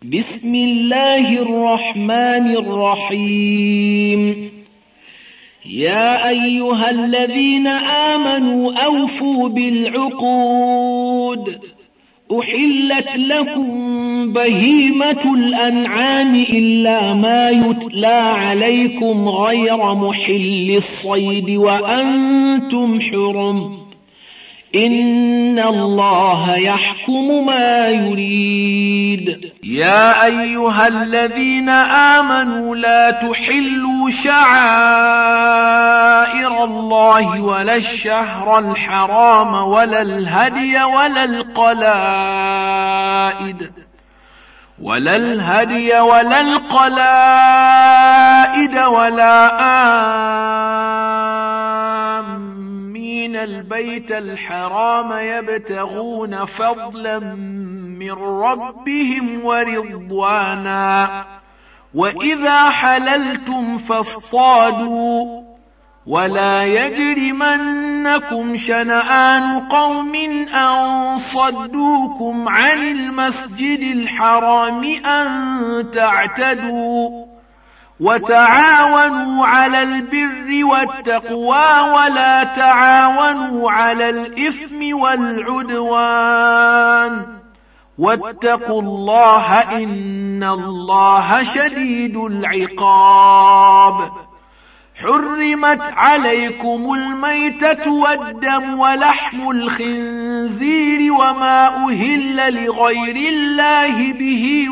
بسم الله الرحمن الرحيم. يا أيها الذين آمنوا أوفوا بالعقود. أحلت لكم بهيمة الأنعام إلا ما يتلى عليكم غير محل الصيد وأنتم حرم. إن الله يحكم ما يريد. يا أيها الذين آمنوا لا تحلوا شعائر الله ولا الشهر الحرام ولا الهدي ولا القلائد ولا آمين البيت الحرام يبتغون فضلا من ربهم ورضوانا. وإذا حللتم فاصطادوا ولا يجرمنكم شنآن قوم أن صدوكم عن المسجد الحرام أن تعتدوا. وتعاونوا على البر والتقوى ولا تعاونوا على الإثم والعدوان. واتقوا الله إن الله شديد العقاب. حرمت عليكم الميتة والدم ولحم الخنزير وما أهل لغير الله به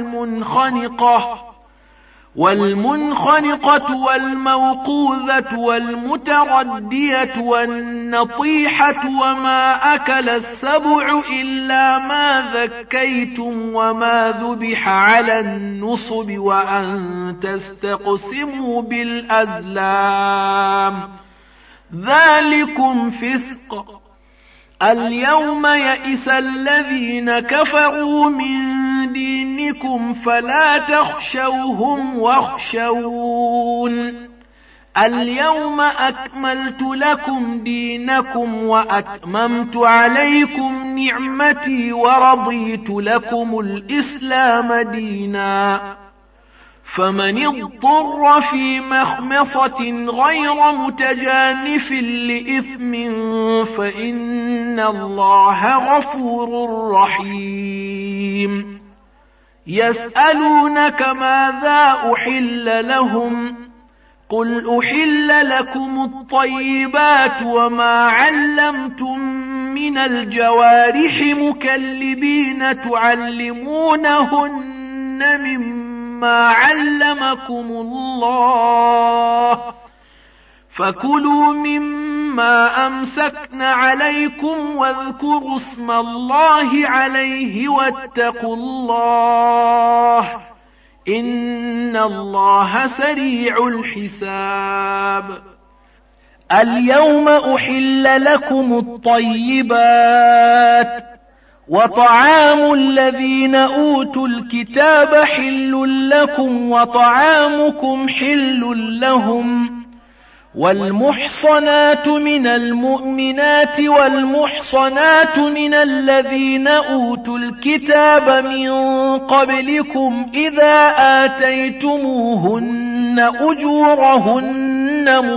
والمنخنقة والموقوذة والمتردية والنطيحة وما أكل السبع إلا ما ذكيتم وما ذبح على النصب وأن تستقسموا بالأزلام ذلكم فسق. اليوم يئس الذين كفروا من دينكم فلا تخشوهم واخشون. اليوم أكملت لكم دينكم وأتممت عليكم نعمتي ورضيت لكم الإسلام دينا. فمن اضطر في مخمصة غير متجانف لإثم فإن الله غفور رحيم. يسألونك ماذا أحل لهم قل أحل لكم الطيبات وما علمتم من الجوارح مكلبين تعلمونهن مما علمكم الله فكلوا مما أمسكن عليكم واذكروا اسم الله عليه واتقوا الله إن الله سريع الحساب. اليوم أحل لكم الطيبات وطعام الذين أوتوا الكتاب حل لكم وطعامكم حل لهم. والمحصنات من المؤمنات والمحصنات من الذين أوتوا الكتاب من قبلكم إذا آتيتموهن أجورهن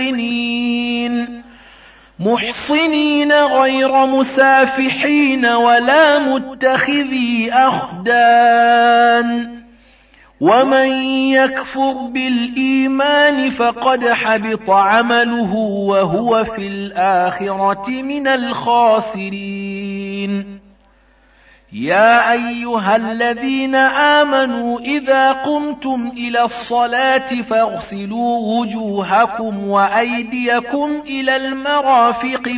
محصنين غير مسافحين ولا متخذي أخدان. ومن يكفر بالإيمان فقد حبط عمله وهو في الآخرة من الخاسرين. يا أيها الذين آمنوا إذا قمتم إلى الصلاة فاغسلوا وجوهكم وأيديكم إلى المرافق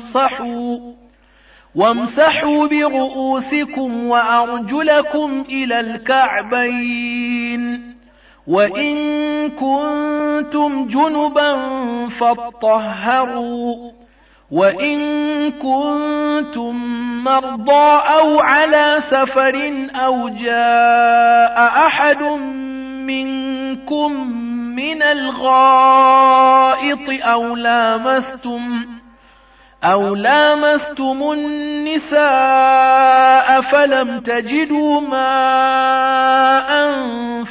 وامسحوا برؤوسكم وأرجلكم إلى الكعبين. وإن كنتم جنبا فاطهروا. وإن كنتم مرضى أو على سفر أو جاء أحد منكم من الغائط أو لامستم النساء فلم تجدوا ماء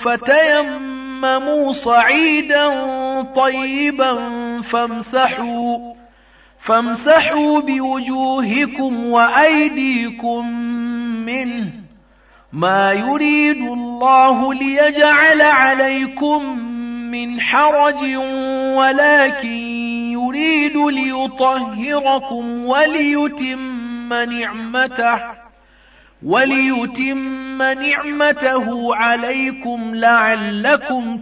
فتيمموا صعيدا طيبا فامسحوا بوجوهكم وأيديكم منه، ما يريد الله ليجعل عليكم من حرج ولكن يريد ليطهركم وليتم نعمته عليكم لعلكم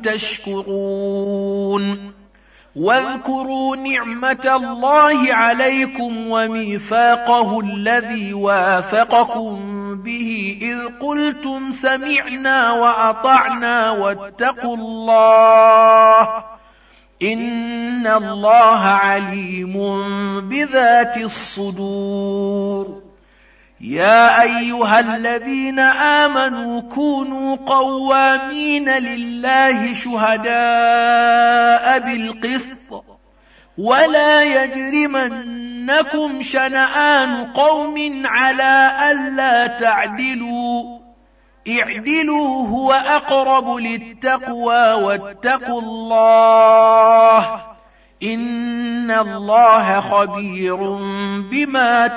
تشكرون. واذكروا نعمة الله عليكم وميثاقه الذي واثقكم به إذ قلتم سمعنا وأطعنا واتقوا الله إن الله عليم بذات الصدور. يا أيها الذين آمنوا كونوا قوامين لله شهداء بالقسط ولا يجرمنكم شنآن قوم على ألا تعدلوا، اعدلوا هو أقرب للتقوى واتقوا الله إن الله خبير بما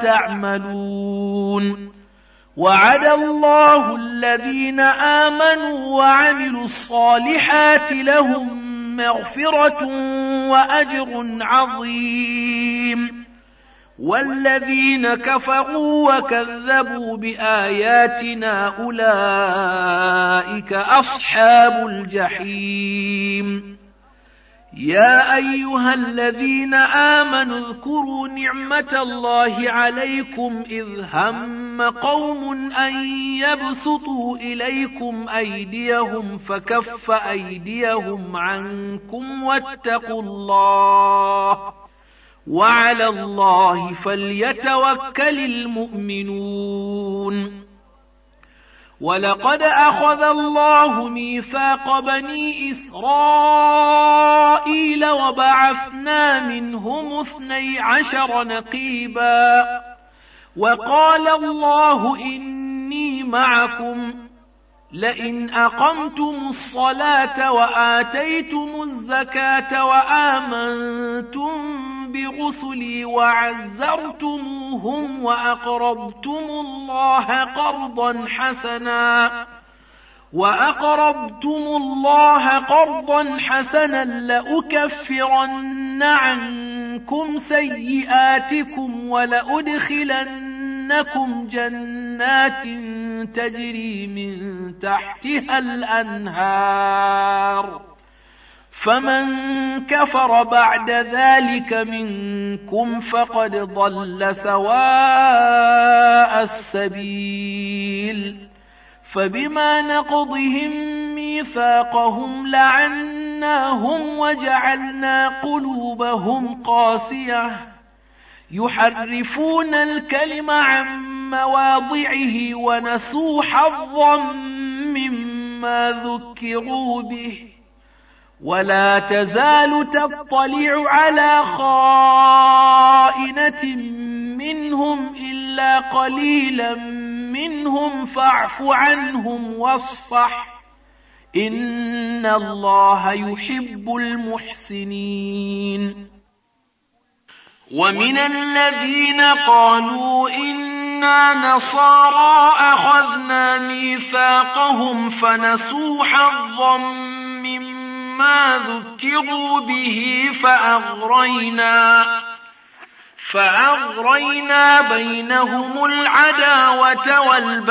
تعملون. وعد الله الذين آمنوا وعملوا الصالحات لهم مغفرة وأجر عظيم، والذين كفروا وكذبوا بآياتنا أولئك أصحاب الجحيم. يا أيها الذين آمنوا اذكروا نعمة الله عليكم إذ هم قوم أن يبسطوا إليكم أيديهم فكف أيديهم عنكم واتقوا الله وعلى الله فليتوكل المؤمنون. ولقد أخذ الله ميثاق بني إسرائيل وبعثنا منهم 12 نقيبا، وقال الله إني معكم لئن أقمتم الصلاة وآتيتم الزكاة وآمنتم برسلي وعزرتموهم وأقرضتم الله قرضا حسنا لأكفرن عنكم سيئاتكم ولأدخلنكم جنات تجري من تحتها الأنهار، فمن كفر بعد ذلك منكم فقد ضل سواء السبيل. فبما نقضهم ميثاقهم لعناهم وجعلنا قلوبهم قاسية يحرفون الكلم عن مواضعه ونسوا حظا مما ذكروا به، ولا تزال تطلع على خائنة منهم إلا قليلا منهم فاعف عنهم واصفح إن الله يحب المحسنين. ومن الذين قالوا إنا نصارى أخذنا ميثاقهم فنسوا حظا مما ذكروا به فأغرينا بينهم العداوة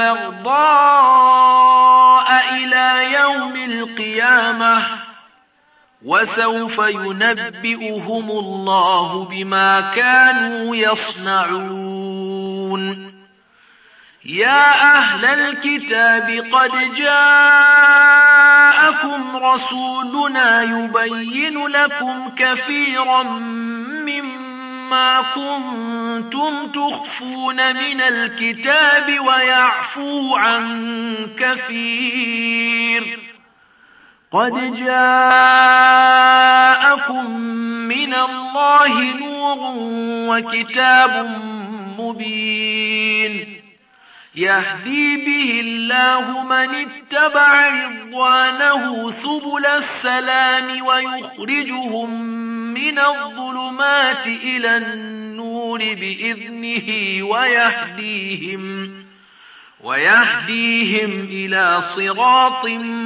والبغضاء إلى يوم القيامة، وسوف ينبئهم الله بما كانوا يصنعون. يا أهل الكتاب قد جاءكم رسولنا يبين لكم كثيرا مما كنتم تخفون من الكتاب ويعفو عن كثير. قد جاءكم من الله نور وكتاب مبين. يهدي به الله من اتبع رضوانه سبل السلام ويخرجهم من الظلمات إلى النور بإذنه ويهديهم إلى صراط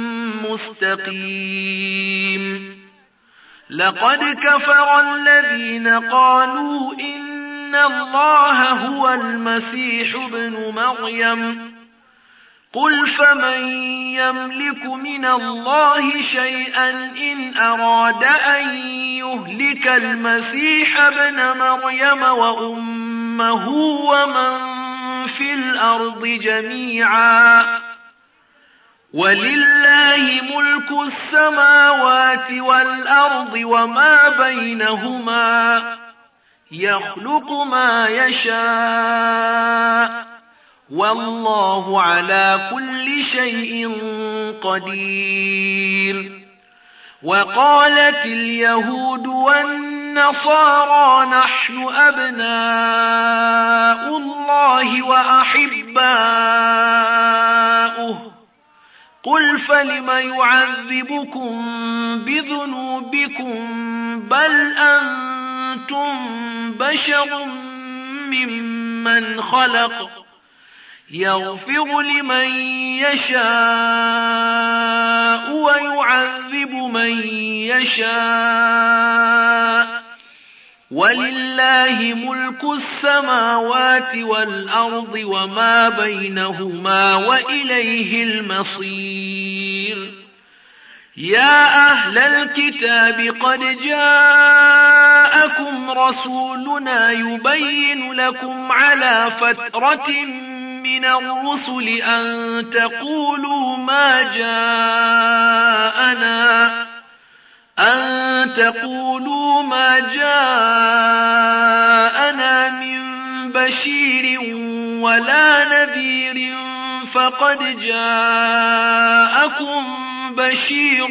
مستقيم. لقد كفر الذين قالوا إن الله هو المسيح ابن مريم قل فمن يملك من الله شيئا إن أراد أن يهلك المسيح ابن مريم وأمه ومن في الأرض جميعا ولله ملك السماوات والأرض وما بينهما يخلق ما يشاء والله على كل شيء قدير. وقالت اليهود والنصارى نحن أبناء الله وأحباؤه قل فلم يعذبكم بذنوبكم بل أنتم بشر ممن خلق يغفر لمن يشاء ويعذب من يشاء ولله ملك السماوات والأرض وما بينهما وإليه المصير. يا أهل الكتاب قد جاءكم رسولنا يبين لكم على فترة من الرسل أن تقولوا ما جاءنا من بشير ولا نذير فقد جاءكم بشير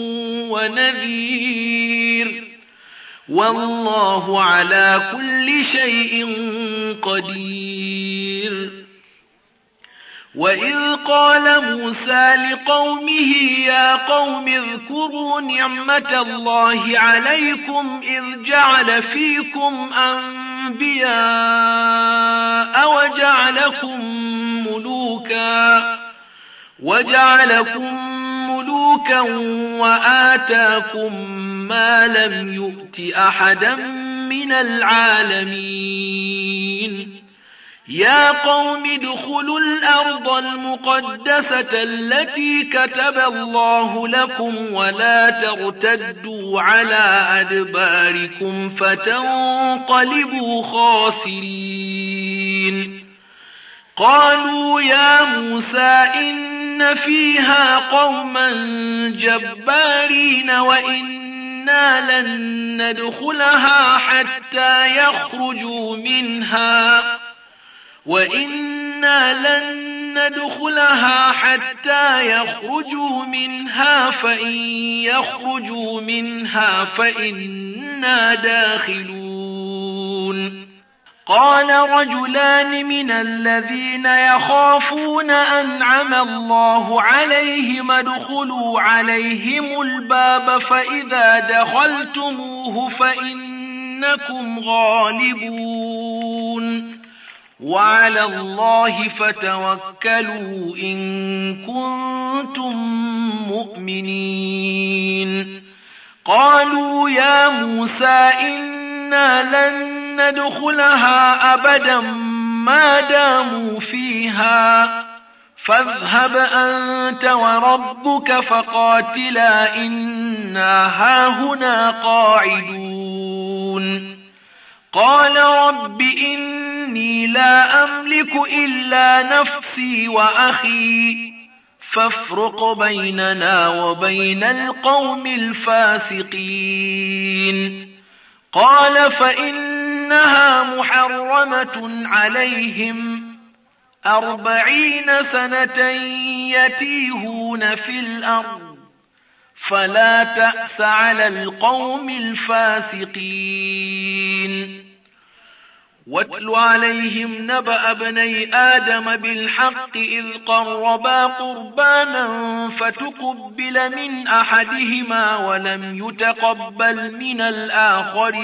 ونذير والله على كل شيء قدير. وإذ قال موسى لقومه يا قوم اذكروا نعمة الله عليكم إذ جعل فيكم أنبياء وجعلكم ملوكا وآتاكم ما لم يؤت أحدا من العالمين. يا قوم ادخلوا الأرض المقدسة التي كتب الله لكم ولا ترتدوا على أدباركم فتنقلبوا خاسرين. قالوا يا موسى إن فيها قوما جبارين وإنا لن ندخلها حتى يخرجوا منها فإن يخرجوا منها فإنا داخلون. قال رجلان من الذين يخافون أنعم الله عليهم ادخلوا عليهم الباب فإذا دخلتموه فإنكم غالبون وعلى الله فتوكلوا إن كنتم مؤمنين. قالوا يا موسى إنا لن ندخلها أبدا ما داموا فيها فاذهب أنت وربك فقاتلا إنا هاهنا قاعدون. قال رب إني لا أملك إلا نفسي وأخي فافرق بيننا وبين القوم الفاسقين. قال فإنها محرمة عليهم 40 سنة يتيهون في الأرض فلا تأس على القوم الفاسقين. واتل عليهم نبأ ابني آدم بالحق إذ قربا قربانا فتقبل من أحدهما ولم يتقبل من الآخر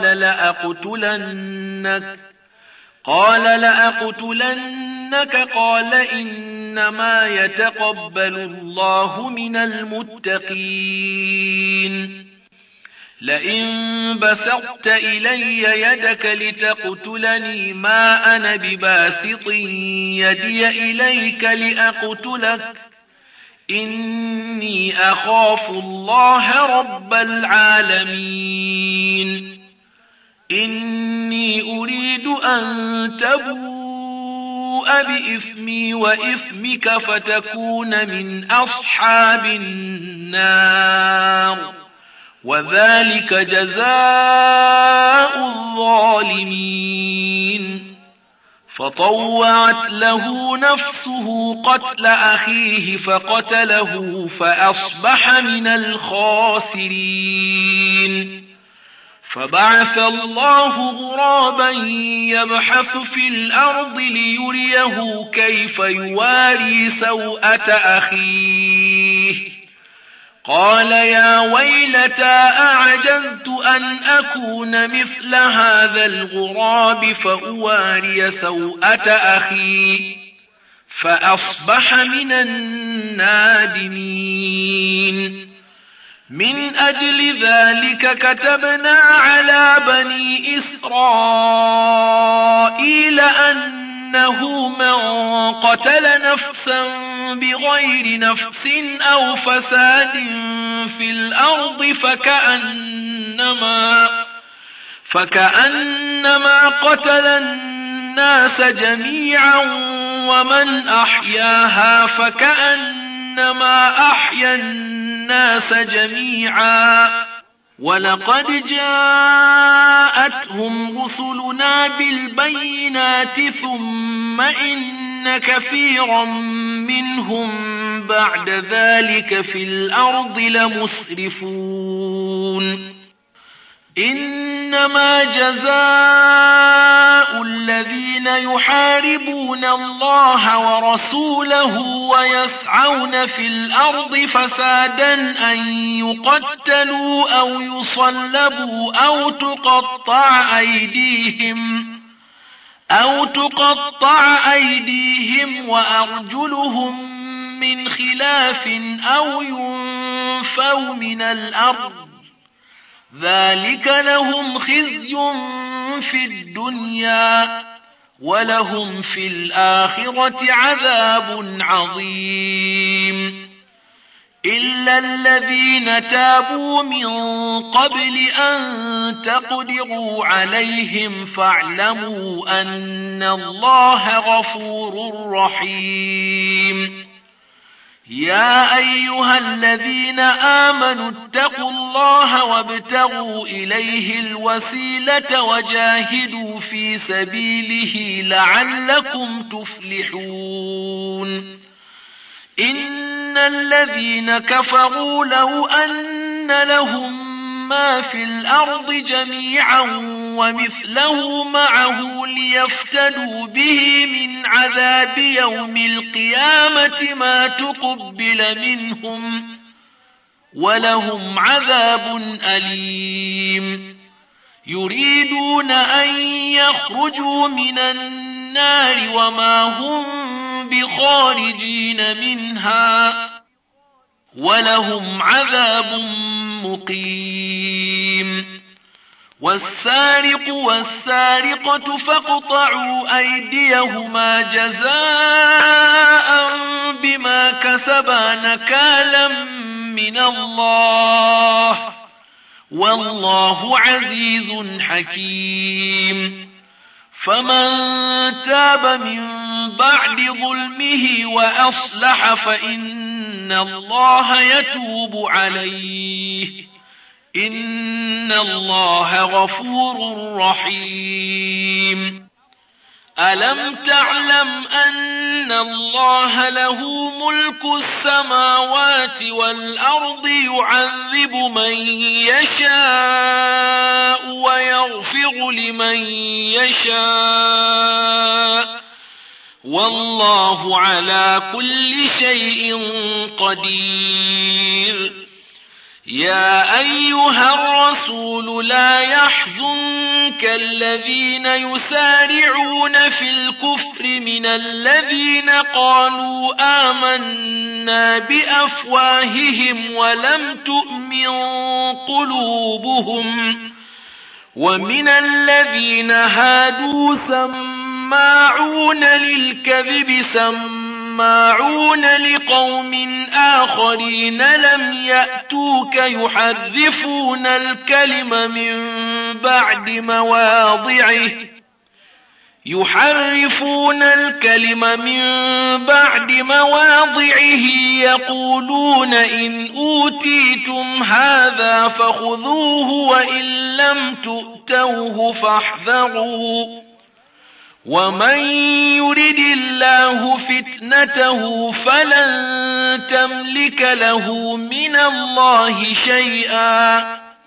قال لأقتلنك قال إنما يتقبل الله من المتقين لئن بسطت إلي يدك لتقتلني ما أنا بباسط يدي إليك لأقتلك إني أخاف الله رب العالمين إني أريد أن تبوء بإثمي وإثمك فتكون من أصحاب النار وذلك جزاء الظالمين فطوعت له نفسه قتل أخيه فقتله فأصبح من الخاسرين فبعث الله غرابا يبحث في الأرض ليريه كيف يواري سوءة أخيه قال يا ويلتى أعجزت أن أكون مثل هذا الغراب فأواري سوءة أخي فأصبح من النادمين من أجل ذلك كتبنا على بني إسرائيل أنه من قتل نفسا بغير نفس أو فساد في الأرض فكأنما قتل الناس جميعا ومن أحياها فكأنما أحيا الناس جميعا ولقد جاءتهم رسلنا بالبينات ثم إن كثيرا منهم بعد ذلك في الأرض لمسرفون إنما جزاء الذين يحاربون الله ورسوله ويسعون في الأرض فسادا أن يقتلوا أو يصلبوا أو تقطع أيديهم وأرجلهم من خلاف أو ينفوا من الأرض ذلك لهم خزي في الدنيا ولهم في الآخرة عذاب عظيم إلا الذين تابوا من قبل أن تقدروا عليهم فاعلموا أن الله غفور رحيم يا أيها الذين آمنوا اتقوا الله وابتغوا إليه الوسيلة وجاهدوا في سبيله لعلكم تفلحون إن الذين كفروا لو أن لهم ما في الأرض جميعا ومثله معه ليفتدوا به من عذاب يوم القيامة ما تقبل منهم ولهم عذاب أليم يريدون أن يخرجوا من النار وما هم بخارجين منها ولهم عذاب مقيم والسارق والسارقة فاقطعوا أيديهما جزاء بما كسبا نكالا من الله والله عزيز حكيم فمن تاب من بعد ظلمه وأصلح فإن الله يتوب عليه إن الله غفور رحيم ألم تعلم أن الله له ملك السماوات والأرض يعذب من يشاء ويغفر لمن يشاء والله على كل شيء قدير. يا أيها الرسول لا يحزنك الذين يسارعون في الكفر من الذين قالوا آمنا بأفواههم ولم تؤمن قلوبهم ومن الذين هادوا سماعون للكذب سماعون لقوم آخرين لم يأتوك يحرفون الكلم من بعد مواضعه يقولون إن أوتيتم هذا فخذوه وإن لم تؤتوه فاحذروا ومن يرد الله فتنته فلن تملك له من الله شيئا.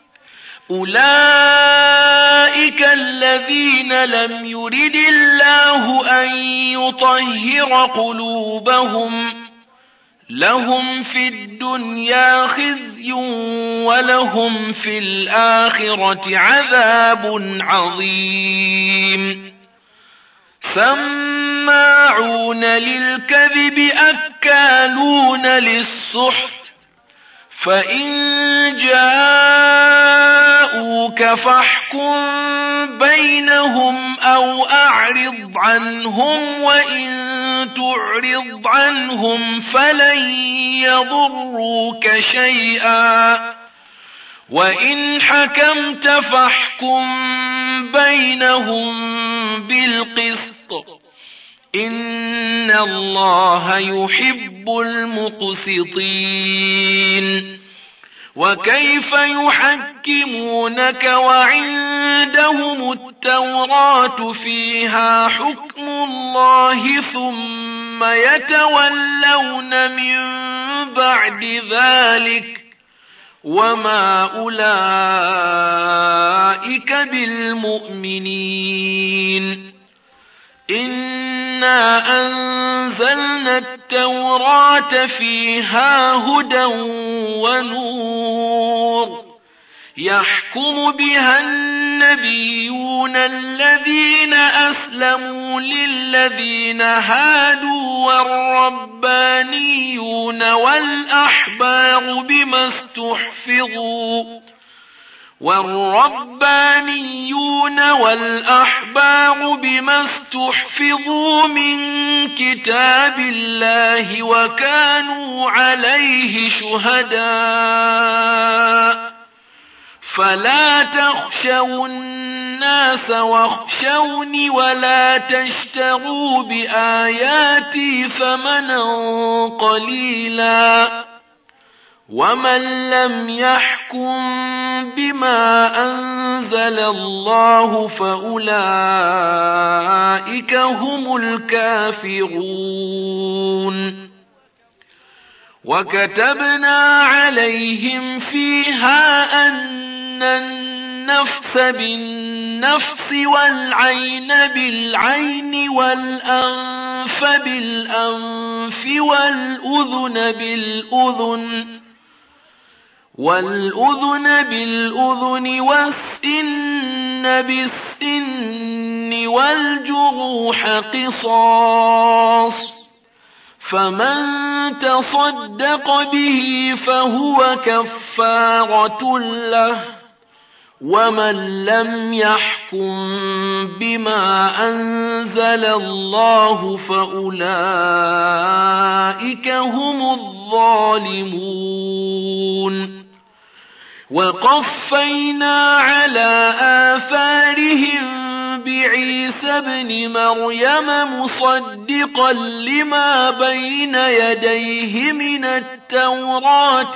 أولئك الذين لم يرد الله أن يطهر قلوبهم لهم في الدنيا خزي ولهم في الآخرة عذاب عظيم. سماعون للكذب أكالون للسحت فإن جاءوك فاحكم بينهم أو أعرض عنهم وإن تعرض عنهم فلن يضروك شيئا وإن حكمت فاحكم بينهم بالقسط إن الله يحب المقسطين. وكيف يحكمونك وعندهم التوراة فيها حكم الله ثم يتولون من بعد ذلك وما أولئك بالمؤمنين. إنا أنزلنا التوراة فيها هدى ونور يحكم بها النبيون الذين أسلموا للذين هادوا والربانيون والأحبار بما استحفظوا من كتاب الله وكانوا عليه شهداء فلا تخشوا الناس واخشوني ولا تشتروا بآياتي ثمنا قليلا ومن لم يحكم بما أنزل الله فأولئك هم الكافرون. وكتبنا عليهم فيها أن النفس بالنفس والعين بالعين والأنف بالأنف والأذن بالأذن والسن بالسن والجروح قصاص فمن تصدق به فهو كفارة له ومن لم يحكم بما أنزل الله فأولئك هم الظالمون. وقفينا على آثارهم بعيسى ابن مريم مصدقا لما بين يديه من التوراة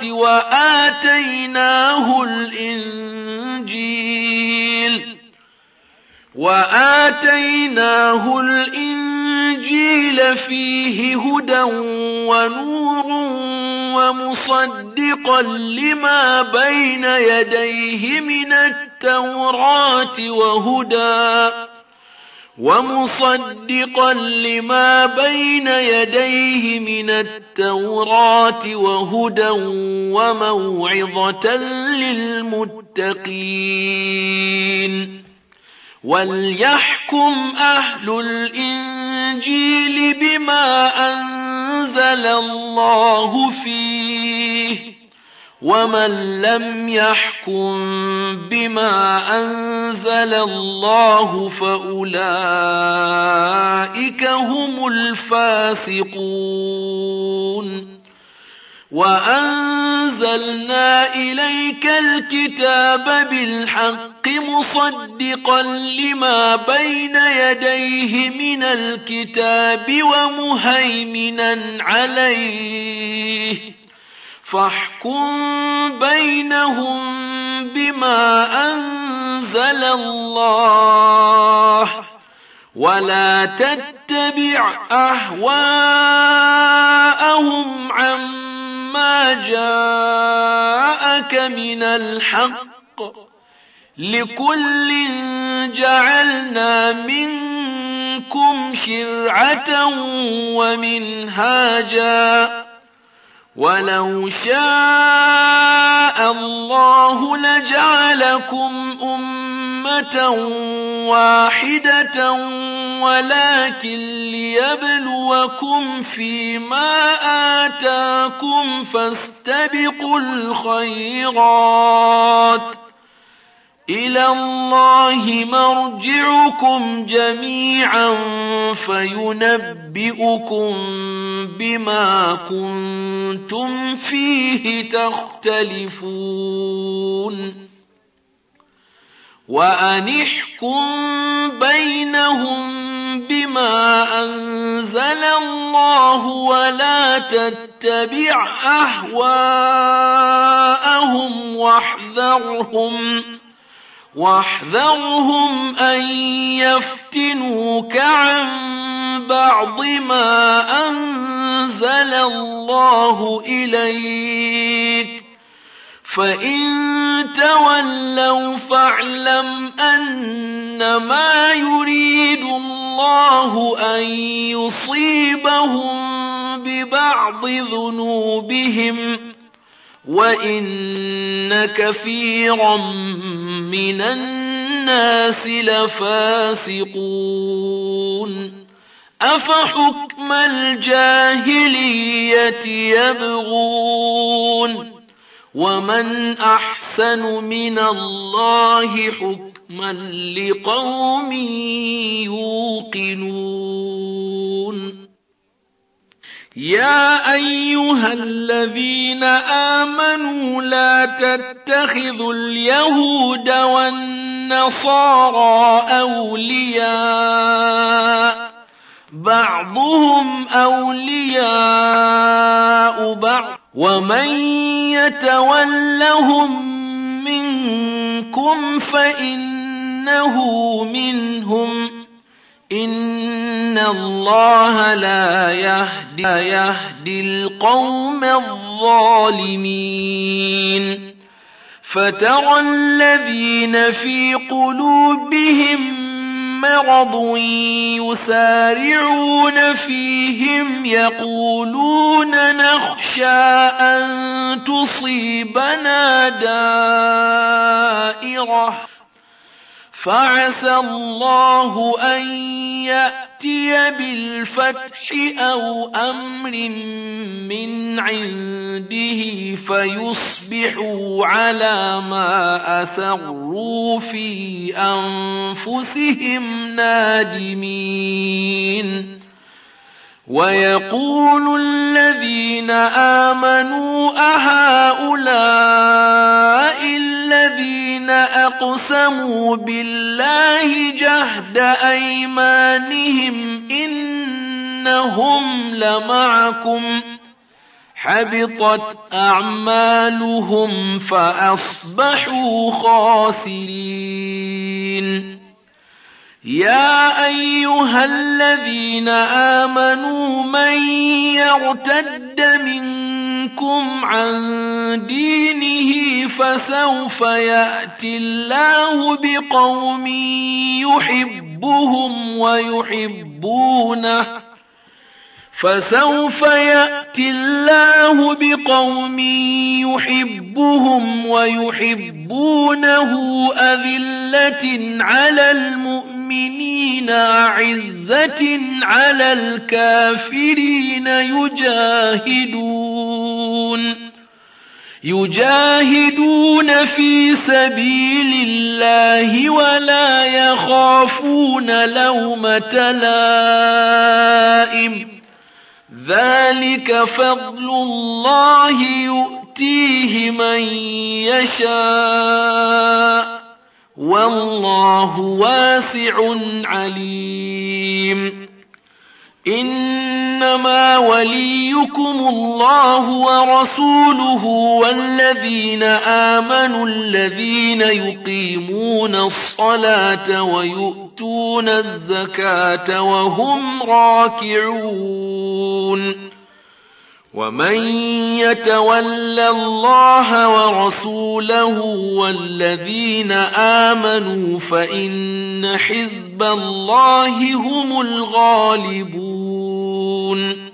وآتيناه الإنجيل فيه هدى ونور ومصدقا لما بين يديه من التوراة وهدى وموعظة للمتقين وليحكم أهل الإنجيل بما أنزل الله فيه ومن لم يحكم بما أنزل الله فأولئك هم الفاسقون وأنزلنا إليك الكتاب بالحق مصدقا لما بين يديه من الكتاب ومهيمنا عليه فاحكم بينهم بما أنزل الله ولا تتبع أهواءهم عما جاءك من الحق لكل جعلنا منكم شرعة ومنهاجا ولو شاء الله لجعلكم أمة واحدة ولكن ليبلوكم فيما آتاكم فاستبقوا الخيرات إلى الله مرجعكم جميعا فينبئكم بما كنتم فيه تختلفون وأنحكم بينهم بما أنزل الله ولا تتبع أهواءهم واحذرهم أن يفتنوك عن بعض ما أنزل الله إليك فإن تولوا فاعلم أنما يريد الله أن يصيبهم ببعض ذنوبهم وإن كثيرا من الناس لفاسقون أفحكم الجاهلية يبغون ومن أحسن من الله حكما لقوم يوقنون يا أيها الذين آمنوا لا تتخذوا اليهود والنصارى أولياء بعضهم أولياء بعض ومن يتولهم منكم فإنه منهم إن الله لا يهدي القوم الظالمين فترى الذين في قلوبهم مرض يسارعون فيهم يقولون نخشى أن تصيبنا دائرة فعسى الله أن يأتي بالفتح أو أمر من عنده فيصبحوا على ما أسروا في أنفسهم نادمين ويقول الذين آمنوا أهؤلاء الذين أقسموا بالله جهد أيمانهم إنهم لمعكم حبطت أعمالهم فأصبحوا خاسرين يا أيها الذين آمنوا من يرتد منكم عن دينه فسوف يأتي الله بقوم يحبهم ويحبونه أذلة على المؤمنين أعزة على الكافرين يجاهدون في سبيل الله ولا يخافون لومة لائم ذلك فضل الله يؤتيه من يشاء والله واسع عليم إنما وليكم الله ورسوله والذين آمنوا الذين يقيمون الصلاة ويؤتون الزكاة وهم راكعون ومن يتول الله ورسوله والذين آمنوا فإن حزب الله هم الغالبون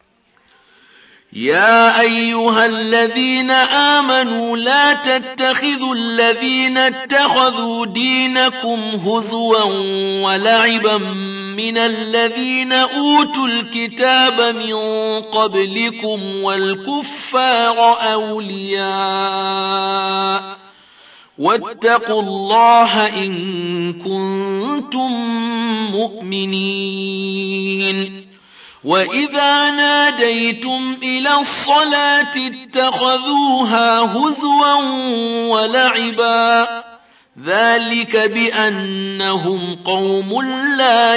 يا أيها الذين آمنوا لا تتخذوا الذين اتخذوا دينكم هزوا ولعبا من الذين أوتوا الكتاب من قبلكم والكفار أولياء واتقوا الله إن كنتم مؤمنين وإذا ناديتم إلى الصلاة اتخذوها هزوا ولعبا ذلك بأنهم قوم لا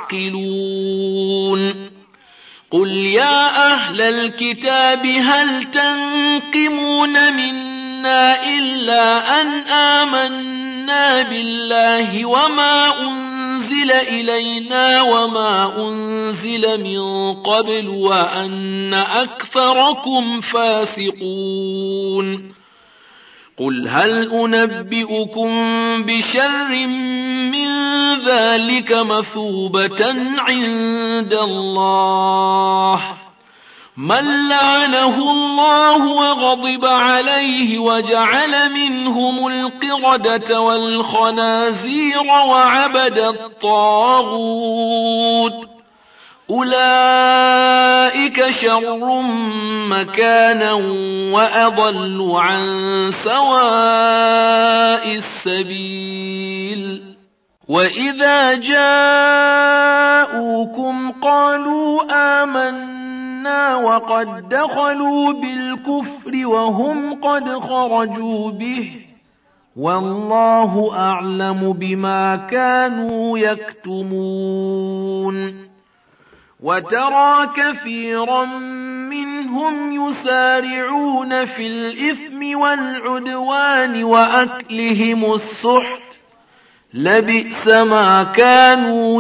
يعقلون قل يا أهل الكتاب هل تنقمون منا إلا أن آمنا بالله وما أنزل إلينا وما أنزل من قبل وأن أكثركم فاسقون قل هل أنبئكم بشر من ذلك مثوبة عند الله من لعنه الله وغضب عليه وجعل منهم القردة والخنازير وعبد الطاغوت أولئك شر مكانا وأضل عن سواء السبيل وإذا جاءوكم قالوا آمنا وقد دخلوا بالكفر وهم قد خرجوا به والله أعلم بما كانوا يكتمون وترى كثيرا منهم يسارعون في الإثم والعدوان وأكلهم السحت لبئس ما كانوا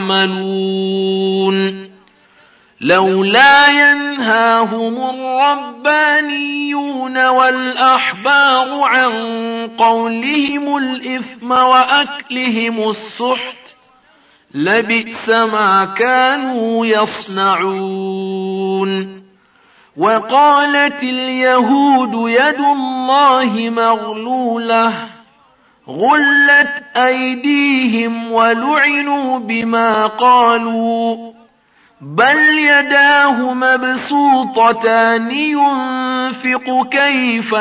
يعملون لولا ينهاهم الربانيون والأحبار عن قولهم الإثم وأكلهم السحت لبئس ما كانوا يصنعون وقالت اليهود يد الله مغلولة غلت أيديهم ولعنوا بما قالوا بل يداه مبسوطتان ينفق كيف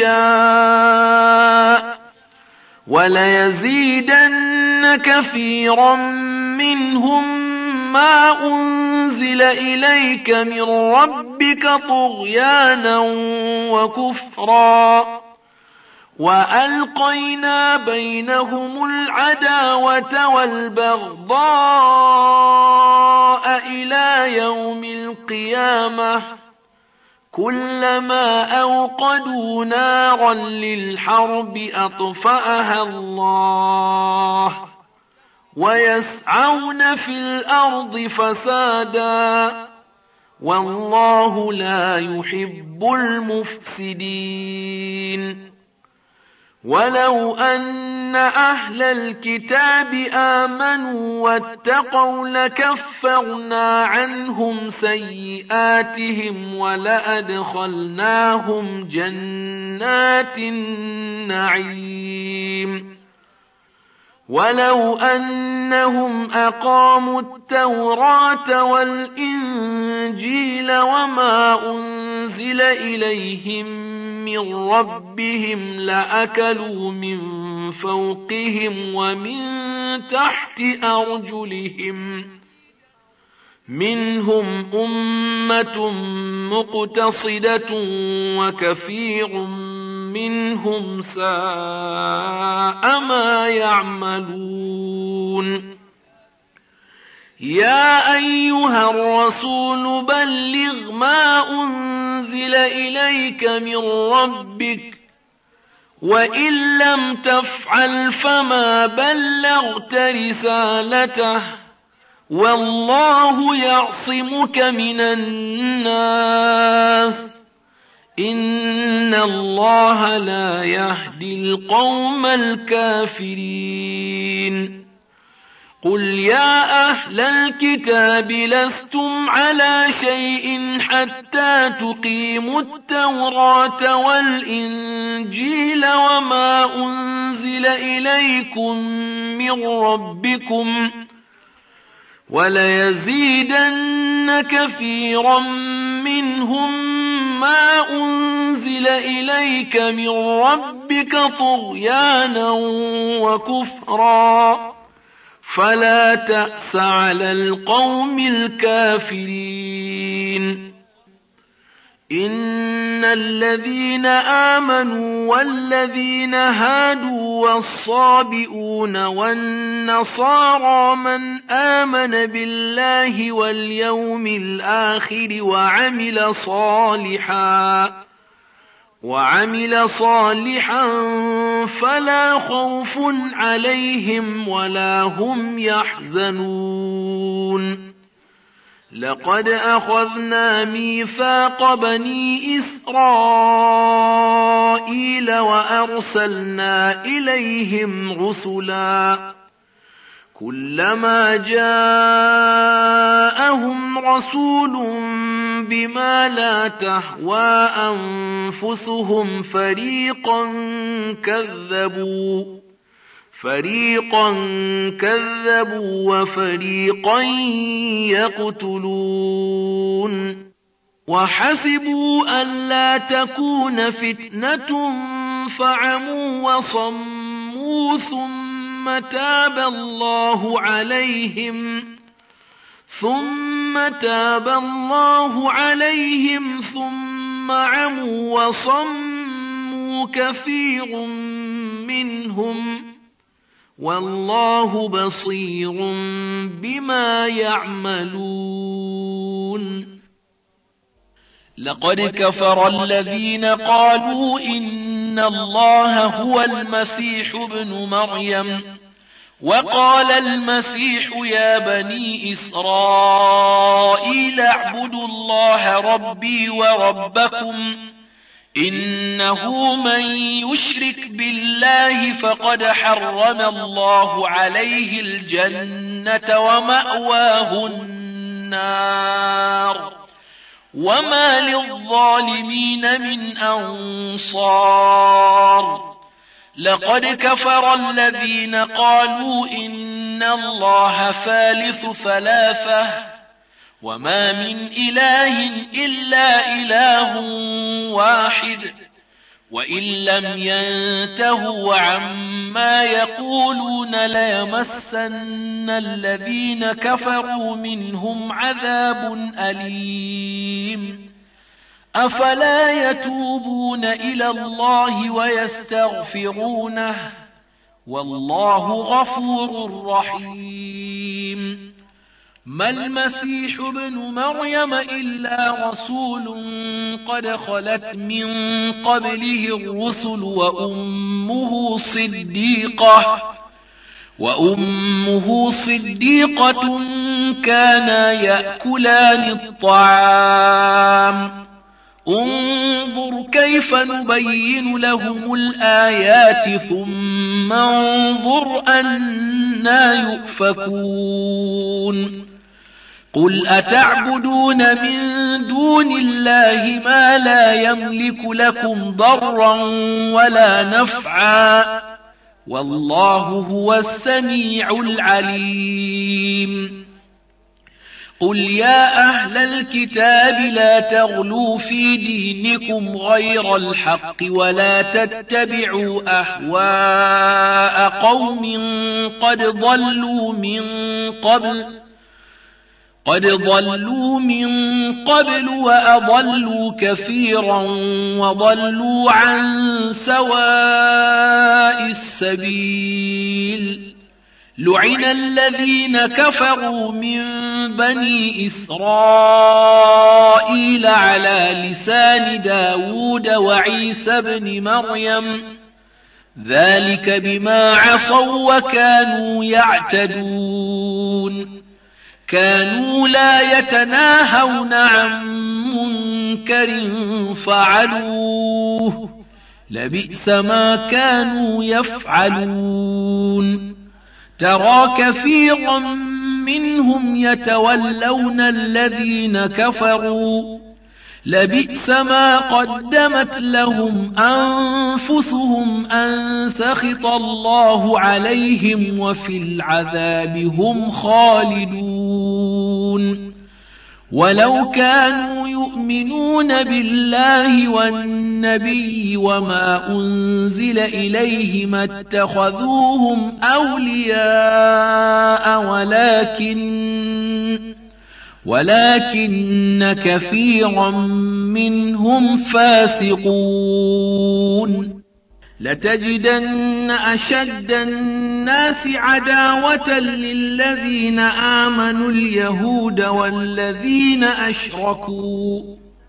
يشاء وليزيدن كثيرا منهم ما أنزل إليك من ربك طغيانا وكفرا وألقينا بينهم العداوة والبغضاء إلى يوم القيامة كلما أوقدوا نارا للحرب أطفأها الله ويسعون في الأرض فسادا والله لا يحب المفسدين ولو أن أهل الكتاب آمنوا واتقوا لكفرنا عنهم سيئاتهم ولأدخلناهم جنات النعيم ولو أنهم أقاموا التوراة والإنجيل وما أنزل إليهم من ربهم لأكلوا من فوقهم ومن تحت أرجلهم منهم أمة مقتصدة وكثير منهم ساء ما يعملون يا أيها الرسول بلغ ما أنزل إليك من ربك وإن لم تفعل فما بلغت رسالته والله يعصمك من الناس إن الله لا يهدي القوم الكافرين قل يا أهل الكتاب لستم على شيء حتى تقيموا التوراة والإنجيل وما أنزل إليكم من ربكم وليزيدن كثيرا منهم ما أنزل إليك من ربك طغيانا وكفرا فلا تأس على القوم الكافرين إن الذين آمنوا والذين هادوا والصابئون والنصارى من آمن بالله واليوم الآخر وعمل صالحا فلا خوف عليهم ولا هم يحزنون لقد أخذنا ميثاق بني إسرائيل وأرسلنا إليهم رسلا كلما جاءهم رسول بما لا تهوى أنفسهم فريقا كذبوا وفريقا يقتلون وحسبوا ألا تكون فتنة فعموا وصموا ثم تاب الله عليهم ثم عموا وصموا كثير منهم والله بصير بما يعملون لقد كفر الذين قالوا إن الله هو المسيح ابن مريم وقال المسيح يا بني إسرائيل اعبدوا الله ربي وربكم إنه من يشرك بالله فقد حرم الله عليه الجنة ومأواه النار وما للظالمين من أنصار لقد كفر الذين قالوا إن الله ثالث ثلاثة وما من إله إلا إله واحد وإن لم ينتهوا عما يقولون ليمسن الذين كفروا منهم عذاب أليم أفلا يتوبون إلى الله ويستغفرونه والله غفور رحيم ما المسيح ابن مريم إلا رسول قد خلت من قبله الرسل وأمه صديقة كانا يأكلان الطعام انظر كيف نبين لهم الآيات ثم انظر أنا يؤفكون قل أتعبدون من دون الله ما لا يملك لكم ضرا ولا نفعا والله هو السميع العليم قل يا أهل الكتاب لا تغلوا في دينكم غير الحق ولا تتبعوا أهواء قوم قد ضلوا من قبل وأضلوا كثيرا وضلوا عن سواء السبيل لعن الذين كفروا من بني إسرائيل على لسان داود وعيسى بن مريم ذلك بما عصوا وكانوا يعتدون كانوا لا يتناهون عن منكر فعلوه لبئس ما كانوا يفعلون ترى كثيرا منهم يتولون الذين كفروا لبئس ما قدمت لهم أنفسهم أن سخط الله عليهم وفي العذاب هم خالدون ولو كانوا يؤمنون بالله والنبي وما أنزل إليه ما اتخذوهم أولياء ولكن كثيرا منهم فاسقون لتجدن أشد الناس عداوة للذين آمنوا اليهود والذين أشركوا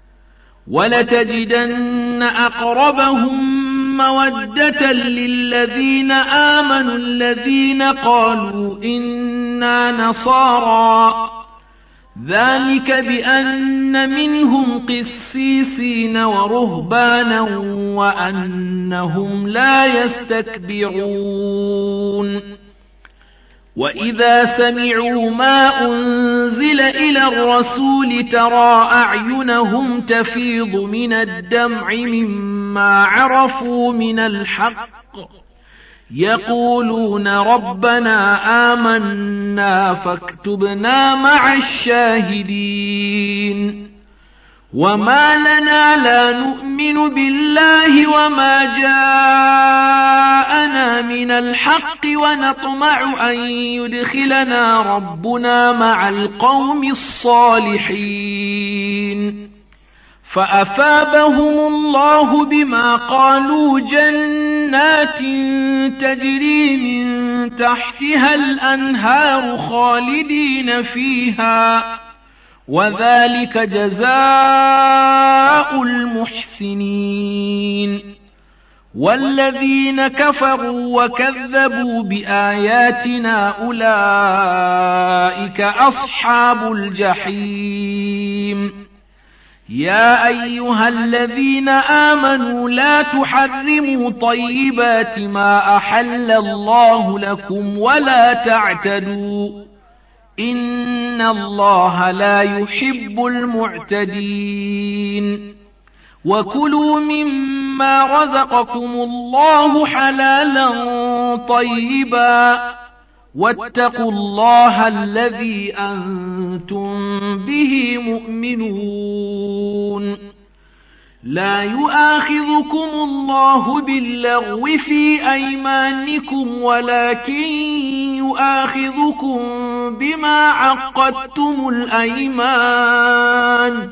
ولتجدن أقربهم مودة للذين آمنوا الذين قالوا إنا نصارى ذلك بأن منهم قسيسين ورهبانا وأنهم لا يستكبرون وإذا سمعوا ما أنزل إلى الرسول ترى أعينهم تفيض من الدمع مما عرفوا من الحق يقولون ربنا آمنا فاكتبنا مع الشاهدين وما لنا لا نؤمن بالله وما جاءنا من الحق ونطمع أن يدخلنا ربنا مع القوم الصالحين فأثابهم الله بما قالوا جنات تجري من تحتها الأنهار خالدين فيها وذلك جزاء المحسنين والذين كفروا وكذبوا بآياتنا أولئك أصحاب الجحيم يا أيها الذين آمنوا لا تحرموا طيبات ما أحل الله لكم ولا تعتدوا إن الله لا يحب المعتدين وكلوا مما رزقكم الله حلالا طيبا واتقوا الله الذي أنتم به مؤمنون لا يؤاخذكم الله باللغو في أيمانكم ولكن يؤاخذكم بما عقدتم الأيمان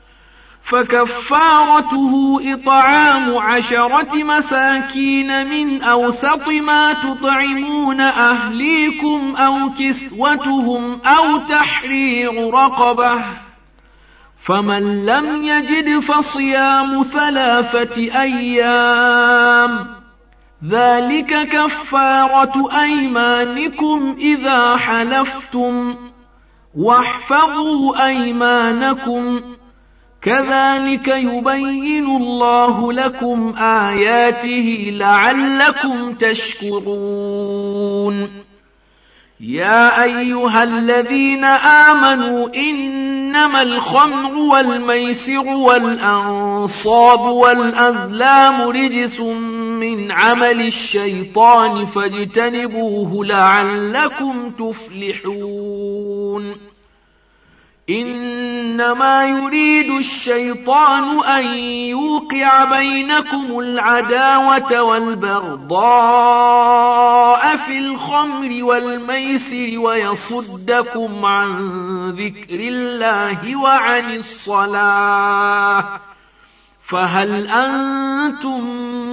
فكفارته إطعام 10 مساكين من أوسط ما تطعمون أهليكم أو كسوتهم أو تحرير رقبة فمن لم يجد فصيام 3 أيام ذلك كفارة أيمانكم إذا حلفتم واحفظوا أيمانكم كذلك يبين الله لكم آياته لعلكم تشكرون يا أيها الذين آمنوا إنما الخمر والميسر والأنصاب والأزلام رجس من عمل الشيطان فاجتنبوه لعلكم تفلحون إنما يريد الشيطان أن يوقع بينكم العداوة والبغضاء في الخمر والميسر ويصدكم عن ذكر الله وعن الصلاة فهل أنتم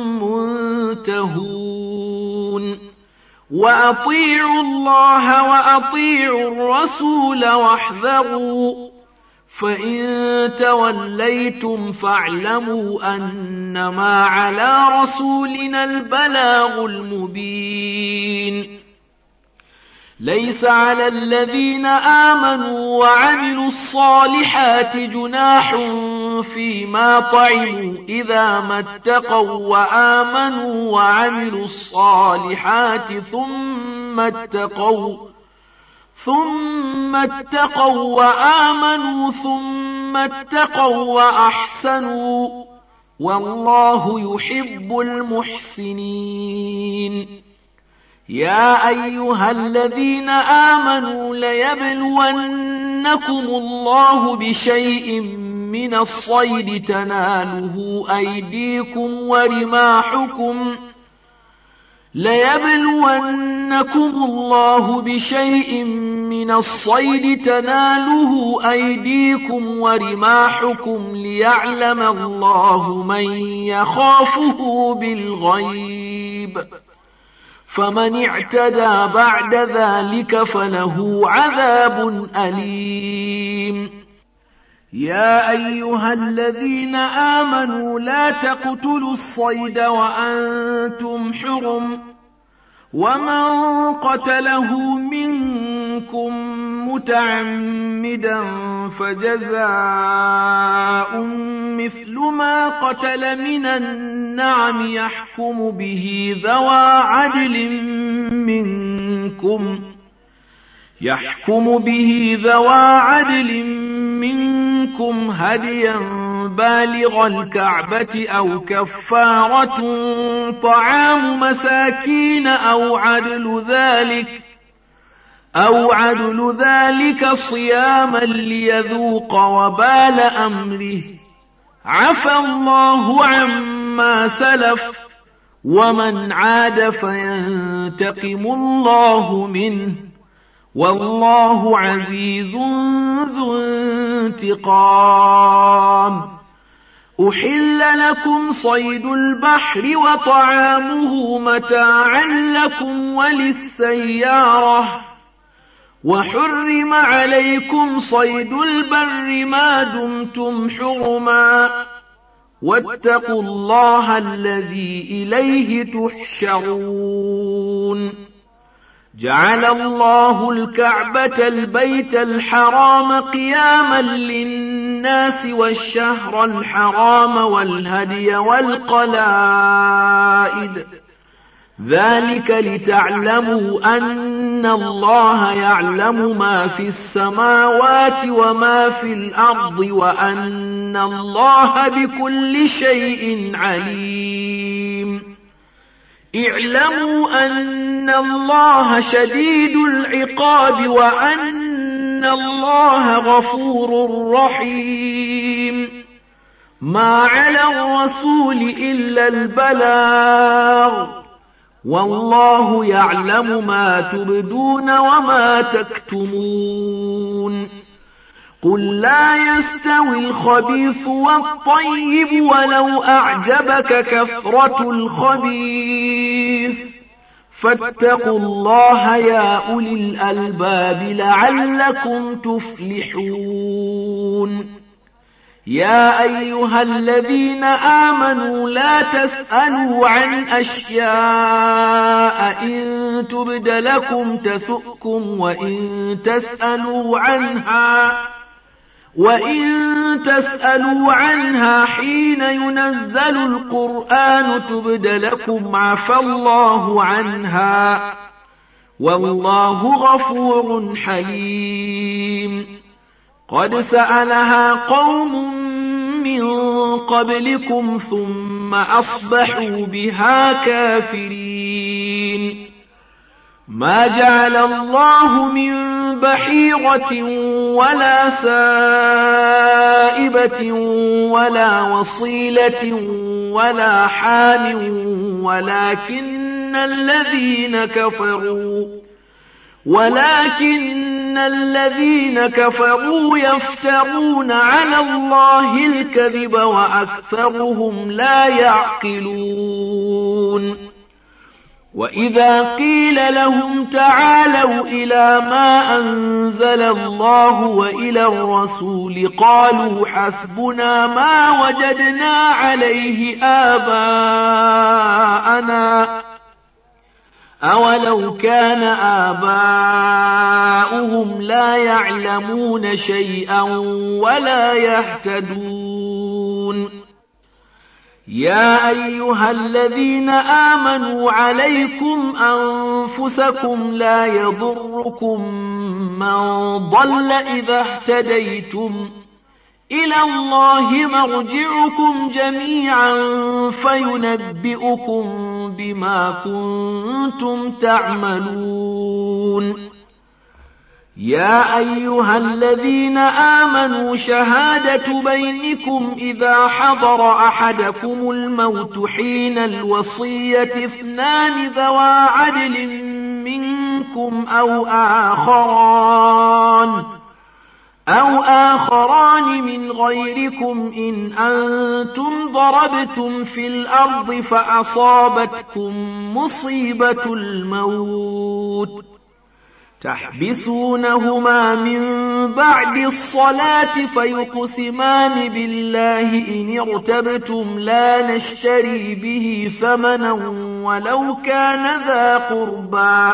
منتهون وأطيعوا الله وأطيعوا الرسول واحذروا فإن توليتم فاعلموا أنما على رسولنا البلاغ المبين ليس على الذين آمنوا وعملوا الصالحات جناح فيما طعموا إذا ما اتقوا وآمنوا وعملوا الصالحات ثم اتقوا وآمنوا ثم اتقوا وأحسنوا والله يحب المحسنين يا أيها الذين آمنوا ليبلونكم الله بشيء من الصيد تناله أيديكم ورماحكم ليعلم الله من يخافه بالغيب فمن اعتدى بعد ذلك فله عذاب أليم يا أيها الذين آمنوا لا تقتلوا الصيد وأنتم حرم ومن قتله منكم متعمدا فجزاء مثل ما قتل من النعم يحكم به ذوى عدل منكم هديا بالغ الكعبة أو كفارة طعام مساكين أو عدل ذلك صياما ليذوق وبال أمره عفى الله عما سلف ومن عاد فينتقم الله منه والله عزيز ذو انتقام أحل لكم صيد البحر وطعامه متاعا لكم وللسيارة وحرم عليكم صيد البر ما دمتم حرما واتقوا الله الذي إليه تحشرون جعل الله الكعبة البيت الحرام قياما للناس والشهر الحرام والهدي والقلائد ذلك لتعلموا أن الله يعلم ما في السماوات وما في الأرض وأن الله بكل شيء عليم اعلموا أن الله شديد العقاب وأن الله غفور رحيم ما على الرسول إلا البلاغ والله يعلم ما تبدون وما تكتمون قل لا يستوي الخبيث والطيب ولو أعجبك كثرة الخبيث فاتقوا الله يا أولي الألباب لعلكم تفلحون يا أيها الذين آمنوا لا تسألوا عن أشياء إن تبد لكم تسؤكم وإن تسألوا عنها حين ينزل القرآن تبد لكم عفى الله عنها والله غفور حليم. قد سألها قوم من قبلكم ثم أصبحوا بها كافرين. ما جعل الله من بحيرة ولا سائبة ولا وصيلة ولا حام ولكن الذين كفروا يفترون على الله الكذب وأكثرهم لا يعقلون. وإذا قيل لهم تعالوا إلى ما أنزل الله وإلى الرسول قالوا حسبنا ما وجدنا عليه آباءنا أولو كان آباؤهم لا يعلمون شيئا ولا يهتدون. يا أيها الذين آمنوا عليكم أنفسكم لا يضركم من ضل إذا اهتديتم إلى الله مرجعكم جميعا فينبئكم بما كنتم تعملون. يا أيها الذين آمنوا شهادة بينكم إذا حضر أحدكم الموت حين الوصية اثنان ذوى عدل منكم أو آخران من غيركم إن أنتم ضربتم في الأرض فأصابتكم مصيبة الموت تحبسونهما من بعد الصلاة فيقسمان بالله إن ارتبتم لا نشتري به ثمنا ولو كان ذا قربى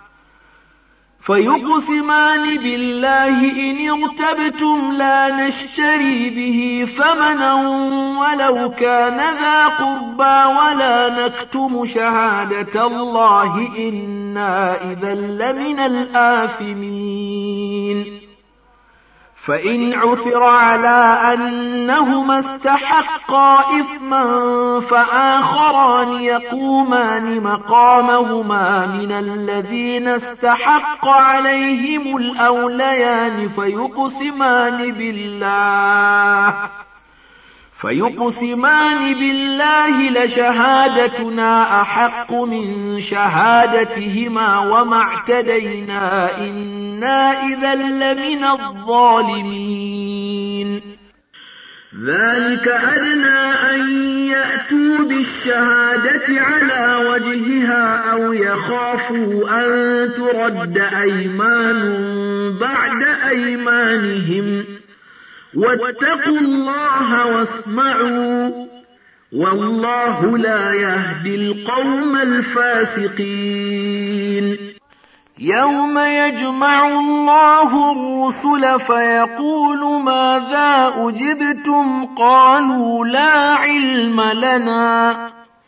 ولا نكتم شهادة الله إنا إذا لمن الآثمين. فإن عثر على أنهما استحقا إثما فآخران يقومان مقامهما من الذين استحق عليهم الأوليان فيقسمان بالله لشهادتنا أحق من شهادتهما وما اعتدينا إنا إذا لمن الظالمين. ذلك أدنى أن يأتوا بالشهادة على وجهها أو يخافوا أن ترد أيمان بعد أيمانهم واتقوا الله واسمعوا والله لا يهدي القوم الفاسقين. يوم يجمع الله الرسل فيقول ماذا أجبتم قالوا لا علم لنا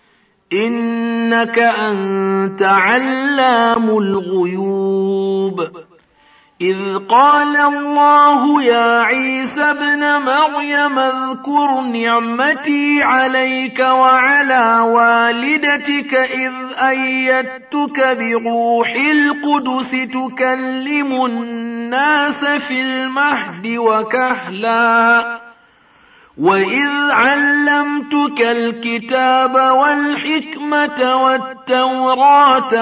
إنك أنت علام الغيوب. إذ قال الله يا عيسى ابن مريم اذكر نعمتي عليك وعلى والدتك إذ أيدتك بروح القدس تكلم الناس في المهد وكهلا وإذ علمتك الكتاب والحكمة والتوراة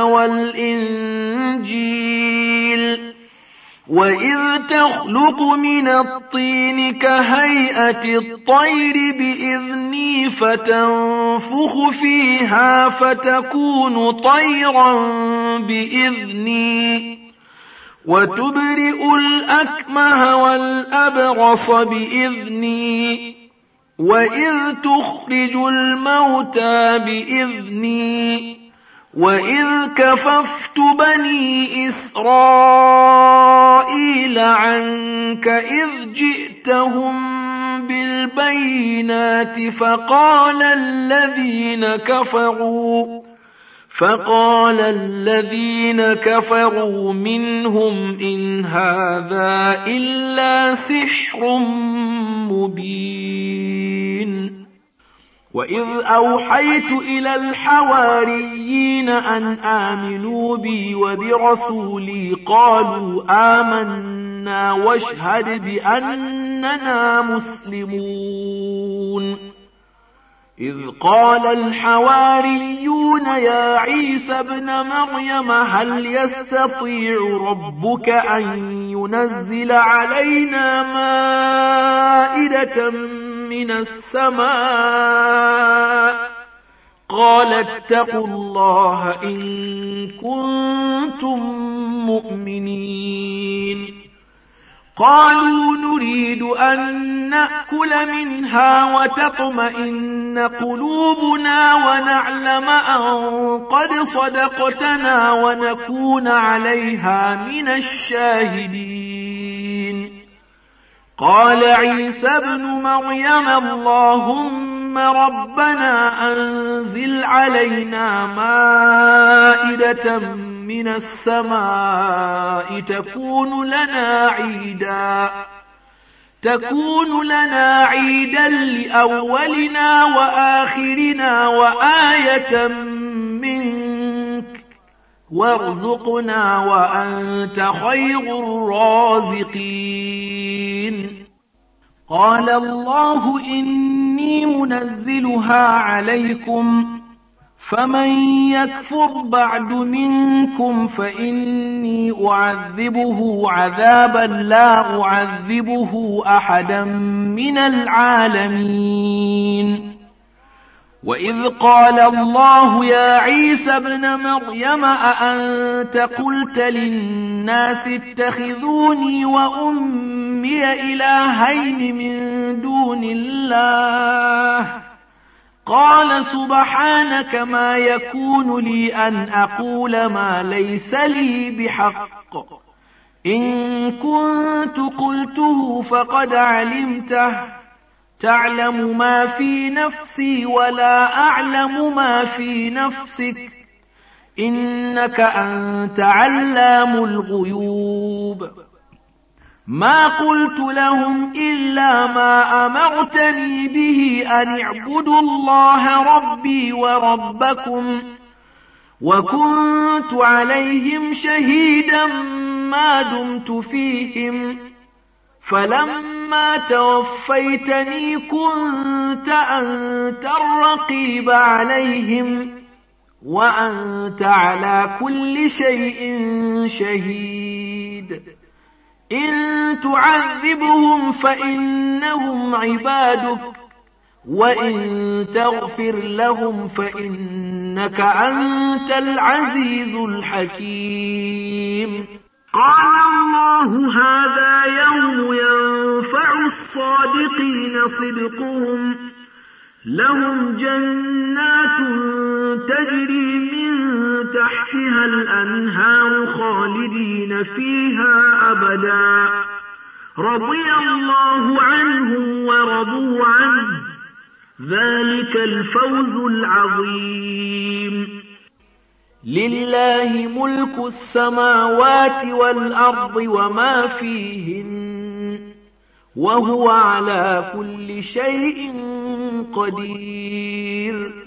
والإنجيل وإذ تخلق من الطين كهيئة الطير بإذني فتنفخ فيها فتكون طيرا بإذني وتبرئ الأكمه والأبرص بإذني وإذ تخرج الموتى بإذني وإذ كففت بني إسرائيل عنك إذ جئتهم بالبينات فقال الذين كفروا منهم إن هذا إلا سحر مبين. وإذ أوحيت إلى الحواريين أن آمنوا بي وبرسولي قالوا آمنا واشهد بأننا مسلمون. إذ قال الحواريون يا عيسى ابن مريم هل يستطيع ربك أن ينزل علينا مائدة من السماء؟ قال اتقوا الله إن كنتم مؤمنين. قالوا نريد أن نأكل منها وتطمئن قلوبنا ونعلم أن قد صدقتنا ونكون عليها من الشاهدين. قال عيسى ابن مريم اللهم ربنا أنزل علينا مائدة من السماء تكون لنا عيدا لأولنا وآخرنا وآية منك وارزقنا وأنت خير الرازقين. قال الله إني منزلها عليكم فمن يكفر بعد منكم فإني أعذبه عذابا لا أعذبه أحدا من العالمين. وإذ قال الله يا عيسى ابن مريم أأنت قلت للناس اتخذوني وأمي إلهين من دون الله؟ قال سبحانك ما يكون لي أن أقول ما ليس لي بحق إن كنت قلته فقد علمته تعلم ما في نفسي ولا أعلم ما في نفسك إنك أنت علام الغيوب. ما قلت لهم إلا ما أمرتني به أن اعبدوا الله ربي وربكم وكنت عليهم شهيدا ما دمت فيهم فلما توفيتني كنت أنت الرقيب عليهم وأنت على كل شيء شهيد. إن تعذبهم فإنهم عبادك وإن تغفر لهم فإنك أنت العزيز الحكيم. قال الله هذا يوم ينفع الصادقين صدقهم لهم جنات تجري من تحتها الأنهار خالدين فيها أبدا رضي الله عنهم ورضوا عنه ذلك الفوز العظيم. لله ملك السماوات والأرض وما فيهن وهو على كل شيء قدير.